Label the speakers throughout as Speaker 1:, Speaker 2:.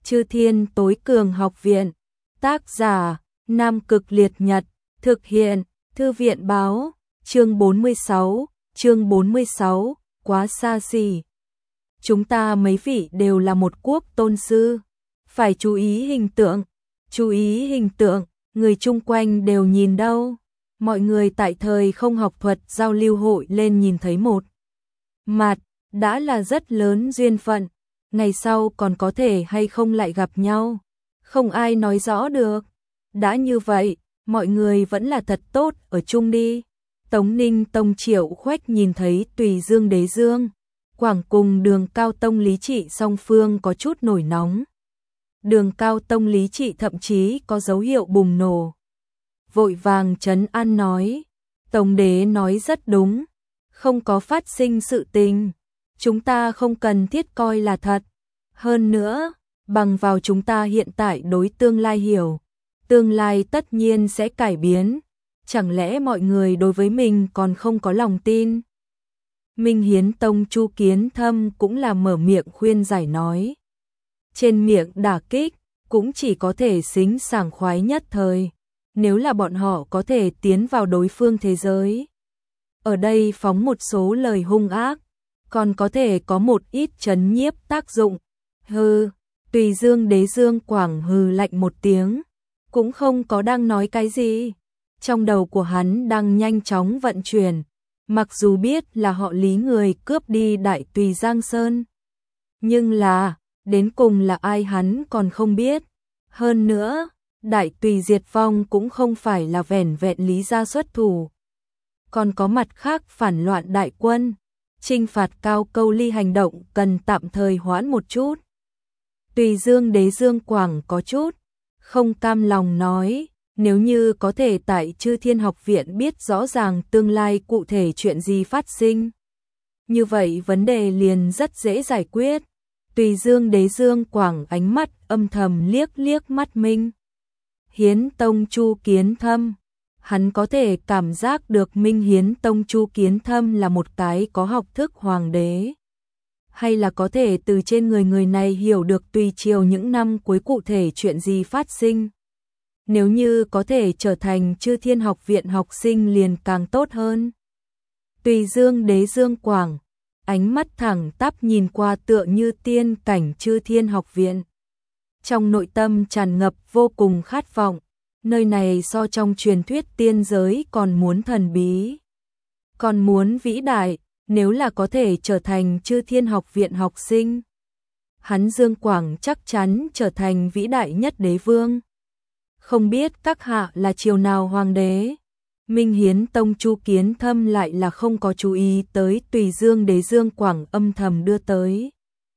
Speaker 1: Chư Thiên Tối Cường Học Viện. Tác giả: Nam Cực Liệt Nhật. Thực hiện: Thư viện báo. Chương 46, quá xa xỉ. Chúng ta mấy vị đều là một quốc tôn sư, phải chú ý hình tượng. Chú ý hình tượng, người chung quanh đều nhìn đâu. Mọi người tại thời không học thuật giao lưu hội lên nhìn thấy một mặt, đã là rất lớn duyên phận. Ngày sau còn có thể hay không lại gặp nhau, không ai nói rõ được. Đã như vậy, mọi người vẫn là thật tốt ở chung đi. Tống Ninh Tông Triệu Khoách nhìn thấy Tùy Dương Đế Dương Quảng cùng Đường Cao Tông Lý Trị song phương có chút nổi nóng. Đường Cao Tông Lý Trị thậm chí có dấu hiệu bùng nổ. Vội vàng trấn an nói, Tông Đế nói rất đúng, không có phát sinh sự tình, chúng ta không cần thiết coi là thật. Hơn nữa, bằng vào chúng ta hiện tại đối tương lai hiểu, tương lai tất nhiên sẽ cải biến. Chẳng lẽ mọi người đối với mình còn không có lòng tin? Minh Hiến Tông Chu Kiến Thâm cũng là mở miệng khuyên giải nói. Trên miệng đả kích, cũng chỉ có thể xính sảng khoái nhất thời. Nếu là bọn họ có thể tiến vào đối phương thế giới, ở đây phóng một số lời hung ác, còn có thể có một ít trấn nhiếp tác dụng. Hừ, Tùy Dương Đế Dương Quảng hừ lạnh một tiếng, cũng không có đang nói cái gì. Trong đầu của hắn đang nhanh chóng vận chuyển, mặc dù biết là họ Lý người cướp đi Đại Tùy Giang Sơn, nhưng là, đến cùng là ai hắn còn không biết. Hơn nữa, Đại Tùy diệt vong cũng không phải là vẻn vẹn Lý gia xuất thủ, còn có mặt khác phản loạn đại quân, trinh phạt Cao Câu Ly hành động cần tạm thời hoãn một chút. Tùy Dương Đế Dương Quảng có chút không cam lòng nói, nếu như có thể tại Chư Thiên Học Viện biết rõ ràng tương lai cụ thể chuyện gì phát sinh, như vậy vấn đề liền rất dễ giải quyết. Tùy Dương Đế Dương Quảng ánh mắt âm thầm liếc liếc mắt Minh Hiến Tông Chu Kiến Thâm. Hắn có thể cảm giác được Minh Hiến Tông Chu Kiến Thâm là một cái có học thức hoàng đế, hay là có thể từ trên người này hiểu được Tùy Triều những năm cuối cụ thể chuyện gì phát sinh. Nếu như có thể trở thành Chư Thiên Học Viện học sinh liền càng tốt hơn. Tùy Dương Đế Dương Quảng, ánh mắt thẳng tắp nhìn qua tựa như tiên cảnh Chư Thiên Học Viện. Trong nội tâm tràn ngập vô cùng khát vọng, nơi này so trong truyền thuyết tiên giới còn muốn thần bí, còn muốn vĩ đại. Nếu là có thể trở thành Chư Thiên Học Viện học sinh, hắn Dương Quảng chắc chắn trở thành vĩ đại nhất đế vương. Không biết các hạ là triều nào hoàng đế? Minh Hiến Tông Chu Kiến Thâm lại là không có chú ý tới Tùy Dương Đế Dương Quảng âm thầm đưa tới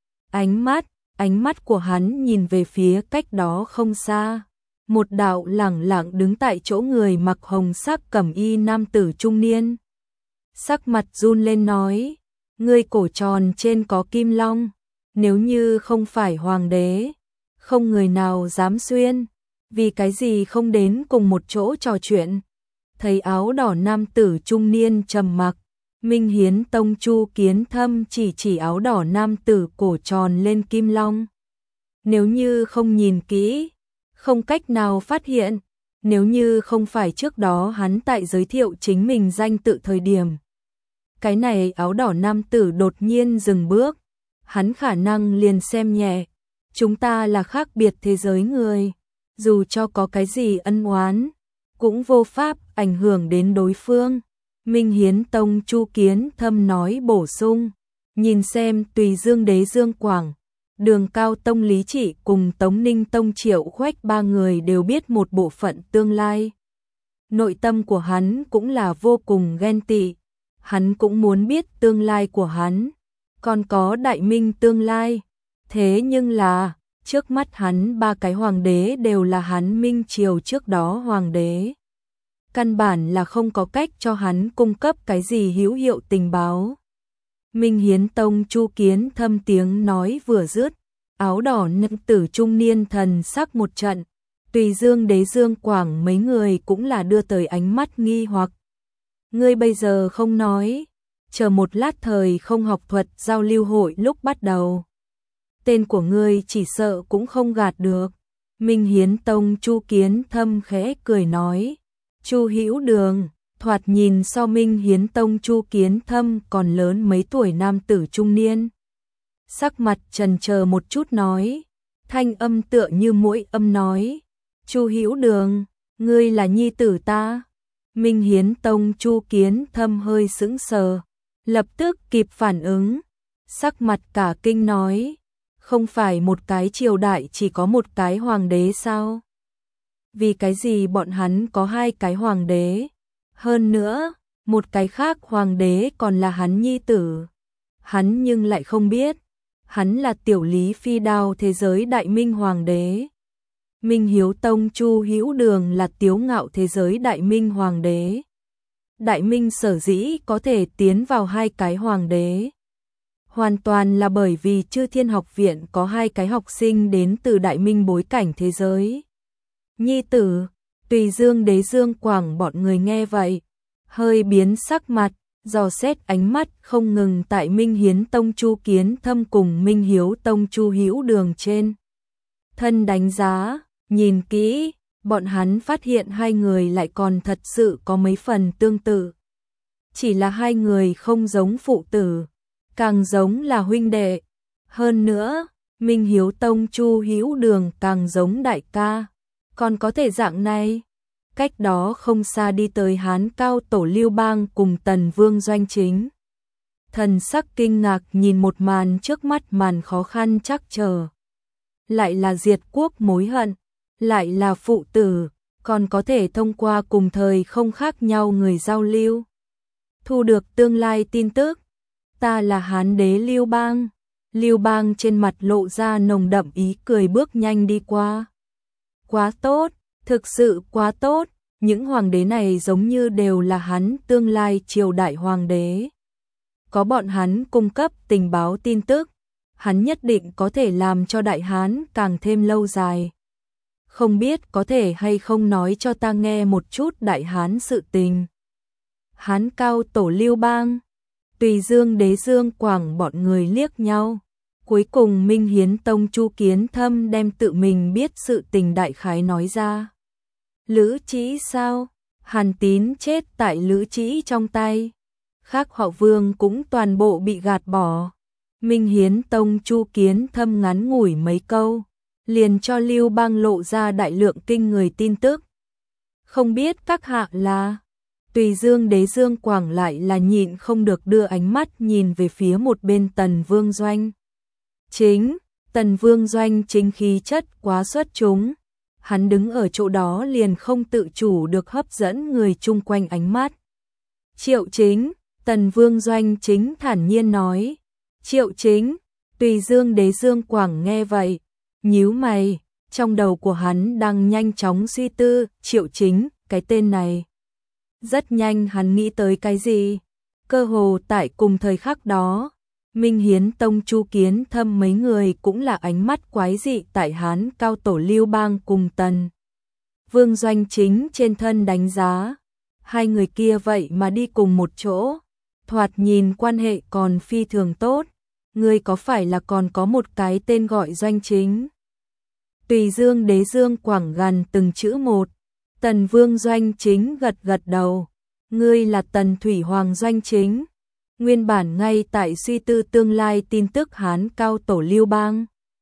Speaker 1: ánh mắt của hắn nhìn về phía cách đó không xa, một đạo lẳng lặng đứng tại chỗ người mặc hồng sắc cẩm y nam tử trung niên. Sắc mặt run lên nói, ngươi cổ tròn trên có kim long, nếu như không phải hoàng đế, không người nào dám xuyên, vì cái gì không đến cùng một chỗ trò chuyện. Thấy áo đỏ nam tử trung niên trầm mặc, Minh Hiến Tông Chu Kiến Thâm chỉ áo đỏ nam tử cổ tròn lên kim long. Nếu như không nhìn kỹ, không cách nào phát hiện, nếu như không phải trước đó hắn tại giới thiệu chính mình danh tự thời điểm, cái này áo đỏ nam tử đột nhiên dừng bước, hắn khả năng liền xem nhẹ, chúng ta là khác biệt thế giới người, dù cho có cái gì ân oán, cũng vô pháp ảnh hưởng đến đối phương. Minh Hiến Tông Chu Kiến Thâm nói bổ sung, nhìn xem Tùy Dương Đế Dương Quảng, Đường Cao Tông Lý Trị cùng Tống Ninh Tông Triệu Khoách ba người đều biết một bộ phận tương lai. Nội tâm của hắn cũng là vô cùng ghen tị, hắn cũng muốn biết tương lai của hắn, còn có Đại Minh tương lai. Thế nhưng là, trước mắt hắn ba cái hoàng đế đều là hắn Minh Triều trước đó hoàng đế. Căn bản là không có cách cho hắn cung cấp cái gì hữu hiệu tình báo. Minh Hiến Tông Chu Kiến Thâm tiếng nói vừa dứt, áo đỏ nam tử trung niên thần sắc một trận, Tùy Dương Đế Dương Quảng mấy người cũng là đưa tới ánh mắt nghi hoặc. Ngươi bây giờ không nói, chờ một lát thời không học thuật giao lưu hội lúc bắt đầu. tên của ngươi chỉ sợ cũng không gạt được. Minh Hiến Tông Chu Kiến Thâm khẽ cười nói. Chu Hữu Đường, thoạt nhìn so Minh Hiến Tông Chu Kiến Thâm còn lớn mấy tuổi nam tử trung niên. Sắc mặt chần chờ một chút nói, thanh âm tựa như mũi âm nói. Chu Hữu Đường, ngươi là nhi tử ta. Minh Hiến Tông Chu Kiến Thâm hơi sững sờ, lập tức kịp phản ứng, sắc mặt cả kinh nói, không phải một cái triều đại chỉ có một cái hoàng đế sao? Vì cái gì bọn hắn có hai cái hoàng đế? Hơn nữa, một cái khác hoàng đế còn là hắn nhi tử. Hắn nhưng lại không biết, hắn là tiểu lý phi đao thế giới đại minh hoàng đế. Minh Hiếu Tông Chu Hữu Đường là tiếu ngạo thế giới đại minh hoàng đế. Đại minh sở dĩ có thể tiến vào hai cái hoàng đế, hoàn toàn là bởi vì Chư Thiên Học Viện có hai cái học sinh đến từ đại minh bối cảnh thế giới. Nhi tử, Tùy Dương Đế Dương Quảng bọn người nghe vậy, hơi biến sắc mặt, dò xét ánh mắt không ngừng tại Minh Hiến Tông Chu Kiến Thâm cùng Minh Hiếu Tông Chu Hữu Đường trên thân đánh giá, nhìn kỹ, bọn hắn phát hiện hai người lại còn thật sự có mấy phần tương tự. Chỉ là hai người không giống phụ tử, càng giống là huynh đệ. Hơn nữa, Minh Hiếu Tông Chu Hữu Đường càng giống đại ca. Còn có thể dạng này, cách đó không xa đi tới Hán Cao Tổ Lưu Bang cùng Tần Vương Doanh Chính. Thần sắc kinh ngạc nhìn một màn trước mắt, màn khó khăn chắc chờ. Lại là diệt quốc mối hận, lại là phụ tử, còn có thể thông qua cùng thời không khác nhau người giao lưu. Thu được tương lai tin tức, ta là Hán Đế Lưu Bang. Lưu Bang trên mặt lộ ra nồng đậm ý cười bước nhanh đi qua. Quá tốt, thực sự quá tốt, những hoàng đế này giống như đều là hắn tương lai triều đại hoàng đế. Có bọn hắn cung cấp tình báo tin tức, hắn nhất định có thể làm cho Đại Hán càng thêm lâu dài. Không biết có thể hay không nói cho ta nghe một chút Đại Hán sự tình. Hán Cao Tổ Lưu Bang, Tùy Dương Đế Dương Quảng bọn người liếc nhau. Cuối cùng Minh Hiến Tông Chu Kiến Thâm đem tự mình biết sự tình đại khái nói ra. Lữ Trĩ sao? Hàn Tín chết tại Lữ Trĩ trong tay. Khác họ Vương cũng toàn bộ bị gạt bỏ. Minh Hiến Tông Chu Kiến Thâm ngắn ngủi mấy câu, liền cho Lưu Bang lộ ra đại lượng kinh người tin tức. Không biết các hạ là... Tùy Dương Đế Dương Quảng lại là nhịn không được đưa ánh mắt nhìn về phía một bên Tần Vương Doanh Chính. Tần Vương Doanh Chính khí chất quá xuất chúng, hắn đứng ở chỗ đó liền không tự chủ được hấp dẫn người chung quanh ánh mắt. Triệu Chính, Tần Vương Doanh Chính thản nhiên nói. Triệu Chính, Tùy Dương Đế Dương Quảng nghe vậy, nhíu mày, trong đầu của hắn đang nhanh chóng suy tư. Triệu Chính, cái tên này. Rất nhanh hắn nghĩ tới cái gì? Cơ hồ tại cùng thời khắc đó, Minh Hiến Tông Chu Kiến Thâm mấy người cũng là ánh mắt quái dị tại Hán Cao Tổ Lưu Bang cùng Tần Vương Doanh Chính trên thân đánh giá. Hai người kia vậy mà đi cùng một chỗ, thoạt nhìn quan hệ còn phi thường tốt. Ngươi có phải là còn có một cái tên gọi Doanh Chính? Tùy Dương Đế Dương Quảng gần từng chữ một. Tần Vương Doanh Chính gật gật đầu. Ngươi là Tần Thủy Hoàng Doanh Chính. Nguyên bản ngay tại suy tư tương lai tin tức Hán Cao Tổ Lưu Bang,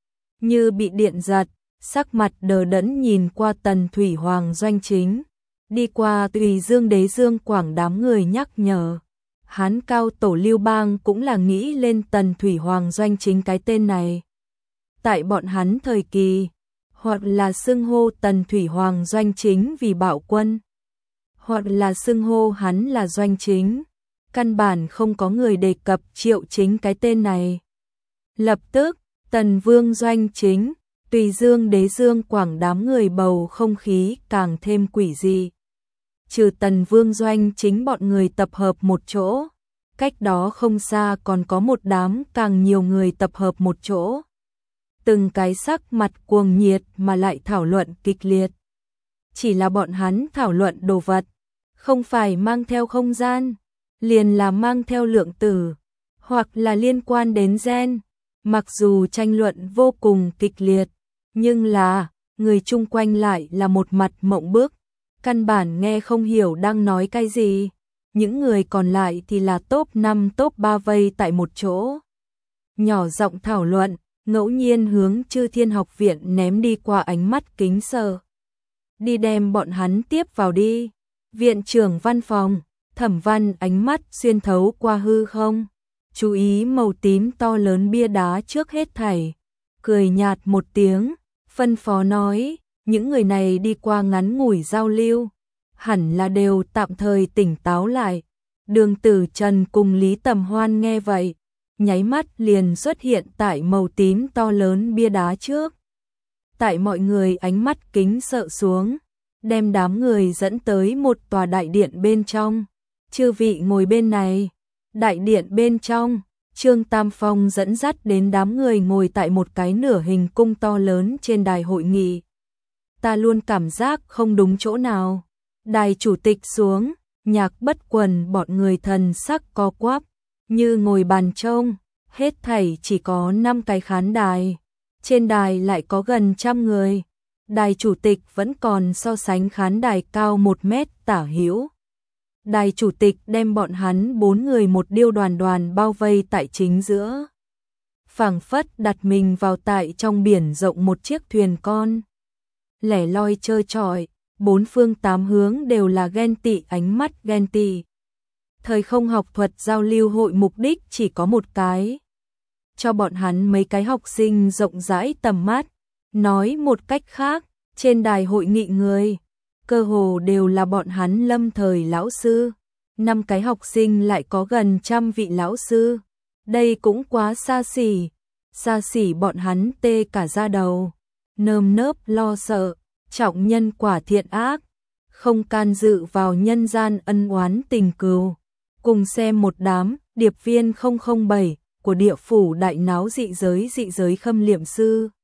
Speaker 1: như bị điện giật, sắc mặt đờ đẫn nhìn qua Tần Thủy Hoàng Doanh Chính. Đi qua Tùy Dương Đế Dương Quảng đám người nhắc nhở. Hán Cao Tổ Lưu Bang cũng là nghĩ lên Tần Thủy Hoàng Doanh Chính cái tên này. Tại bọn hắn thời kỳ, hoặc là xưng hô Tần Thủy Hoàng Doanh Chính vì bạo quân, hoặc là xưng hô hắn là Doanh Chính. Căn bản không có người đề cập Triệu Chính cái tên này. Lập tức, Tần Vương Doanh Chính, Tùy Dương Đế Dương Quảng đám người bầu không khí càng thêm quỷ dị. Trừ Tần Vương Doanh Chính bọn người tập hợp một chỗ, cách đó không xa còn có một đám càng nhiều người tập hợp một chỗ. Từng cái sắc mặt cuồng nhiệt mà lại thảo luận kịch liệt. Chỉ là bọn hắn thảo luận đồ vật, không phải mang theo không gian, liền là mang theo lượng tử, hoặc là liên quan đến gen. Mặc dù tranh luận vô cùng kịch liệt, nhưng là, người chung quanh lại là một mặt mộng bức, căn bản nghe không hiểu đang nói cái gì. Những người còn lại thì là top 5 top 3 vây tại một chỗ. Nhỏ giọng thảo luận, ngẫu nhiên hướng Chư Thiên Học Viện ném đi qua ánh mắt kính sợ. Đi đem bọn hắn tiếp vào đi. Viện trưởng văn phòng, Thẩm Văn ánh mắt xuyên thấu qua hư không. Chú ý màu tím to lớn bia đá trước hết thảy. Cười nhạt một tiếng, phân phó nói, những người này đi qua ngắn ngủi giao lưu. Hẳn là đều tạm thời tỉnh táo lại. Đường Tử Trần cùng Lý Tầm Hoan nghe vậy, nháy mắt liền xuất hiện tại màu tím to lớn bia đá trước. Tại mọi người ánh mắt kính sợ xuống, đem đám người dẫn tới một tòa đại điện bên trong. Chư vị ngồi bên này. Đại điện bên trong, Trương Tam Phong dẫn dắt đến đám người ngồi tại một cái nửa hình cung to lớn trên đài hội nghị. Ta luôn cảm giác không đúng chỗ nào. Đài chủ tịch xuống, Nhạc Bất Quần bọn người thần sắc co quắp, như ngồi bàn trông, hết thảy chỉ có 5 cái khán đài. Trên đài lại có gần 100 người. Đài chủ tịch vẫn còn so sánh khán đài cao 1 mét tả hữu. Đài chủ tịch đem bọn hắn 4 người một điêu đoàn đoàn bao vây tại chính giữa. Phảng phất đặt mình vào tại trong biển rộng một chiếc thuyền con. Lẻ loi trơ trọi, 4 phương 8 hướng đều là ghen tị ánh mắt ghen tị. Thời không học thuật giao lưu hội mục đích chỉ có một cái. Cho bọn hắn mấy cái học sinh rộng rãi tầm mắt. Nói một cách khác, trên đài hội nghị người, cơ hồ đều là bọn hắn lâm thời lão sư. 5 cái học sinh lại có gần 100 vị lão sư. Đây cũng quá xa xỉ bọn hắn tê cả da đầu. Nơm nớp lo sợ, trọng nhân quả thiện ác, không can dự vào nhân gian ân oán tình cừu. Cùng xem một đám điệp viên 007 của địa phủ đại náo dị giới khâm liệm sư.